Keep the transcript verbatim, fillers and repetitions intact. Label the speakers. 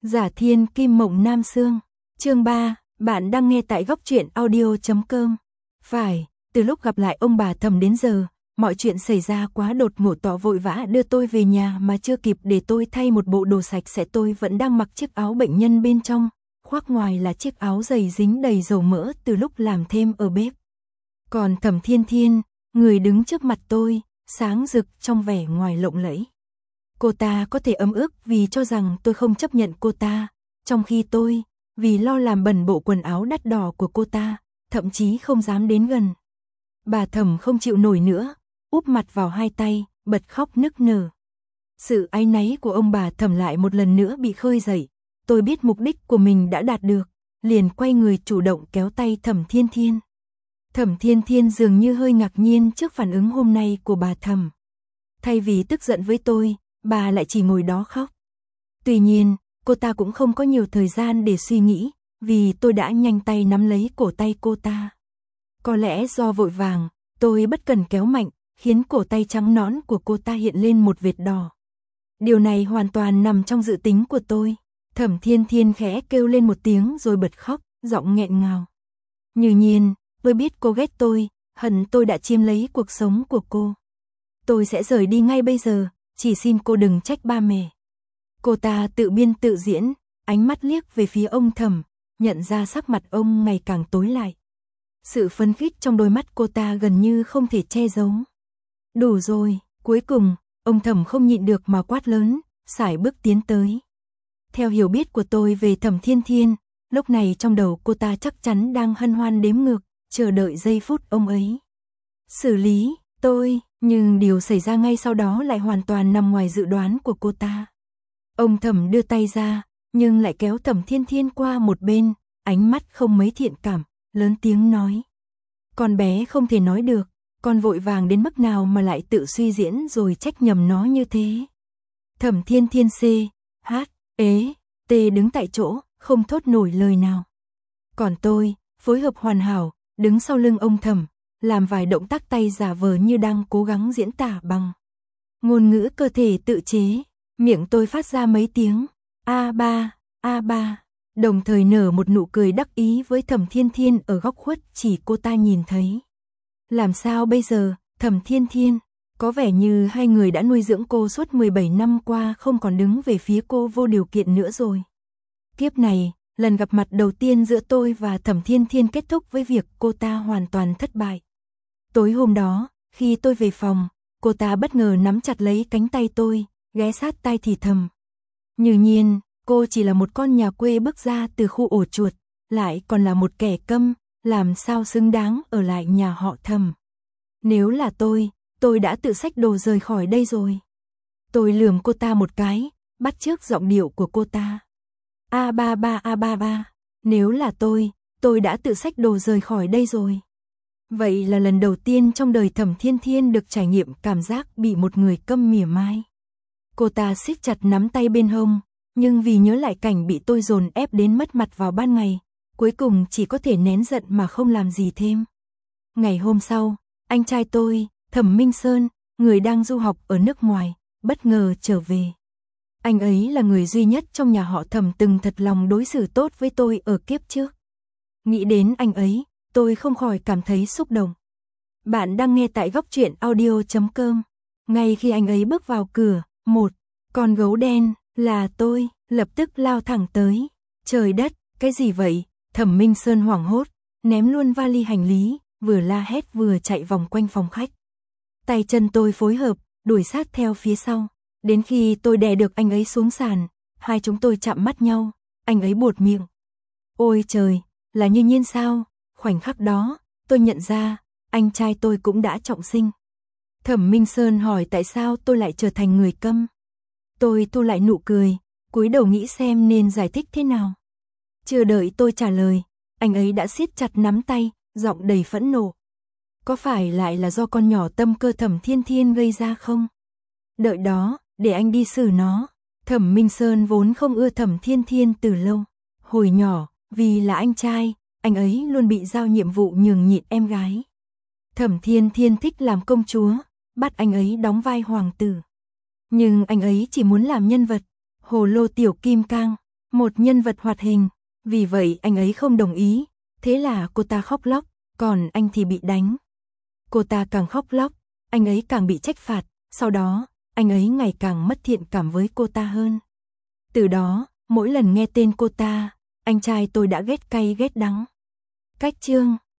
Speaker 1: Giả thiên kim mộng nam xương. Chương ba, bạn đang nghe tại góc truyện audio chấm com. Phải, từ lúc gặp lại ông bà Thẩm đến giờ, mọi chuyện xảy ra quá đột ngột, tỏ vội vã đưa tôi về nhà mà chưa kịp để tôi thay một bộ đồ sạch sẽ, tôi vẫn đang mặc chiếc áo bệnh nhân bên trong, khoác ngoài là chiếc áo dày dính đầy dầu mỡ từ lúc làm thêm ở bếp. Còn Thẩm Thiên Thiên, người đứng trước mặt tôi, sáng rực trong vẻ ngoài lộng lẫy. Cô ta có thể ấm ức vì cho rằng tôi không chấp nhận cô ta, trong khi tôi, vì lo làm bẩn bộ quần áo đắt đỏ của cô ta, thậm chí không dám đến gần. Bà Thẩm không chịu nổi nữa, úp mặt vào hai tay, bật khóc nức nở. Sự áy náy của ông bà Thẩm lại một lần nữa bị khơi dậy. Tôi biết mục đích của mình đã đạt được, liền quay người chủ động kéo tay Thẩm Thiên Thiên. Thẩm Thiên Thiên dường như hơi ngạc nhiên trước phản ứng hôm nay của bà Thẩm. Thay vì tức giận với tôi, bà lại chỉ ngồi đó khóc. Tuy nhiên, cô ta cũng không có nhiều thời gian để suy nghĩ, vì tôi đã nhanh tay nắm lấy cổ tay cô ta. Có lẽ do vội vàng, tôi bất cần kéo mạnh, khiến cổ tay trắng nõn của cô ta hiện lên một vệt đỏ. Điều này hoàn toàn nằm trong dự tính của tôi. Thẩm Thiên Thiên khẽ kêu lên một tiếng rồi bật khóc, giọng nghẹn ngào. Như nhiên, tôi biết cô ghét tôi, hận tôi đã chiếm lấy cuộc sống của cô. Tôi sẽ rời đi ngay bây giờ, chỉ xin cô đừng trách ba mẹ. Cô ta tự biên tự diễn, ánh mắt liếc về phía ông Thẩm, nhận ra sắc mặt ông ngày càng tối lại. Sự phấn khích trong đôi mắt cô ta gần như không thể che giấu. Đủ rồi, cuối cùng, ông Thẩm không nhịn được mà quát lớn, sải bước tiến tới. Theo hiểu biết của tôi về Thẩm Thiên Thiên, lúc này trong đầu cô ta chắc chắn đang hân hoan đếm ngược, chờ đợi giây phút ông ấy xử lý tôi, nhưng điều xảy ra ngay sau đó lại hoàn toàn nằm ngoài dự đoán của cô ta. Ông Thẩm đưa tay ra, nhưng lại kéo Thẩm Thiên Thiên qua một bên, ánh mắt không mấy thiện cảm, lớn tiếng nói. Con bé không thể nói được, con vội vàng đến mức nào mà lại tự suy diễn rồi trách nhầm nó như thế. Thẩm Thiên Thiên C, H, ế, T đứng tại chỗ, không thốt nổi lời nào. Còn tôi, phối hợp hoàn hảo, đứng sau lưng ông Thẩm, làm vài động tác tay giả vờ như đang cố gắng diễn tả bằng ngôn ngữ cơ thể tự chế. Miệng tôi phát ra mấy tiếng a ba, a ba, đồng thời nở một nụ cười đắc ý với Thẩm Thiên Thiên ở góc khuất chỉ cô ta nhìn thấy. Làm sao bây giờ, Thẩm Thiên Thiên? Có vẻ như hai người đã nuôi dưỡng cô suốt mười bảy năm qua không còn đứng về phía cô vô điều kiện nữa rồi. Kiếp này, lần gặp mặt đầu tiên giữa tôi và Thẩm Thiên Thiên kết thúc với việc cô ta hoàn toàn thất bại. Tối hôm đó, khi tôi về phòng, cô ta bất ngờ nắm chặt lấy cánh tay tôi, ghé sát tai thì thầm. Như nhiên, cô chỉ là một con nhà quê bước ra từ khu ổ chuột, lại còn là một kẻ câm, làm sao xứng đáng ở lại nhà họ Thẩm. Nếu là tôi, tôi đã tự xách đồ rời khỏi đây rồi. Tôi lườm cô ta một cái, bắt chước giọng điệu của cô ta. A ba ba a ba ba, nếu là tôi, tôi đã tự xách đồ rời khỏi đây rồi. Vậy là lần đầu tiên trong đời Thẩm Thiên Thiên được trải nghiệm cảm giác bị một người câm mỉa mai. Cô ta siết chặt nắm tay bên hông, nhưng vì nhớ lại cảnh bị tôi dồn ép đến mất mặt vào ban ngày, cuối cùng chỉ có thể nén giận mà không làm gì thêm. Ngày hôm sau, anh trai tôi, Thẩm Minh Sơn, người đang du học ở nước ngoài, bất ngờ trở về. Anh ấy là người duy nhất trong nhà họ Thẩm từng thật lòng đối xử tốt với tôi ở kiếp trước. Nghĩ đến anh ấy, tôi không khỏi cảm thấy xúc động. Bạn đang nghe tại góc truyện audio chấm com. Ngay khi anh ấy bước vào cửa, một con gấu đen, là tôi, lập tức lao thẳng tới. Trời đất, cái gì vậy? Thẩm Minh Sơn hoảng hốt, ném luôn vali hành lý, vừa la hét vừa chạy vòng quanh phòng khách. Tay chân tôi phối hợp, đuổi sát theo phía sau. Đến khi tôi đè được anh ấy xuống sàn, hai chúng tôi chạm mắt nhau, anh ấy buột miệng. Ôi trời, là Như Nhiên sao? Khoảnh khắc đó, tôi nhận ra, anh trai tôi cũng đã trọng sinh. Thẩm Minh Sơn hỏi tại sao tôi lại trở thành người câm. Tôi thu lại nụ cười, cúi đầu nghĩ xem nên giải thích thế nào. Chưa đợi tôi trả lời, anh ấy đã siết chặt nắm tay, giọng đầy phẫn nộ. Có phải lại là do con nhỏ tâm cơ Thẩm Thiên Thiên gây ra không? Đợi đó, để anh đi xử nó. Thẩm Minh Sơn vốn không ưa Thẩm Thiên Thiên từ lâu. Hồi nhỏ, vì là anh trai, anh ấy luôn bị giao nhiệm vụ nhường nhịn em gái. Thẩm Thiên Thiên thích làm công chúa, bắt anh ấy đóng vai hoàng tử. Nhưng anh ấy chỉ muốn làm nhân vật, hồ lô tiểu kim cang, một nhân vật hoạt hình. Vì vậy anh ấy không đồng ý, thế là cô ta khóc lóc, còn anh thì bị đánh. Cô ta càng khóc lóc, anh ấy càng bị trách phạt, sau đó, anh ấy ngày càng mất thiện cảm với cô ta hơn. Từ đó, mỗi lần nghe tên cô ta, anh trai tôi đã ghét cay ghét đắng. Cách chương